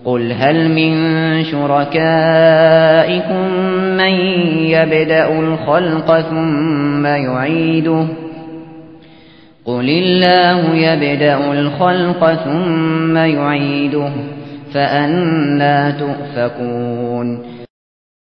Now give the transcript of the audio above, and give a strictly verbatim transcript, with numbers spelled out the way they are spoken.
قل هل من شركائكم من يبدأ الخلق ثم يعيده قل الله يبدأ الخلق ثم يعيده فأنى تؤفكون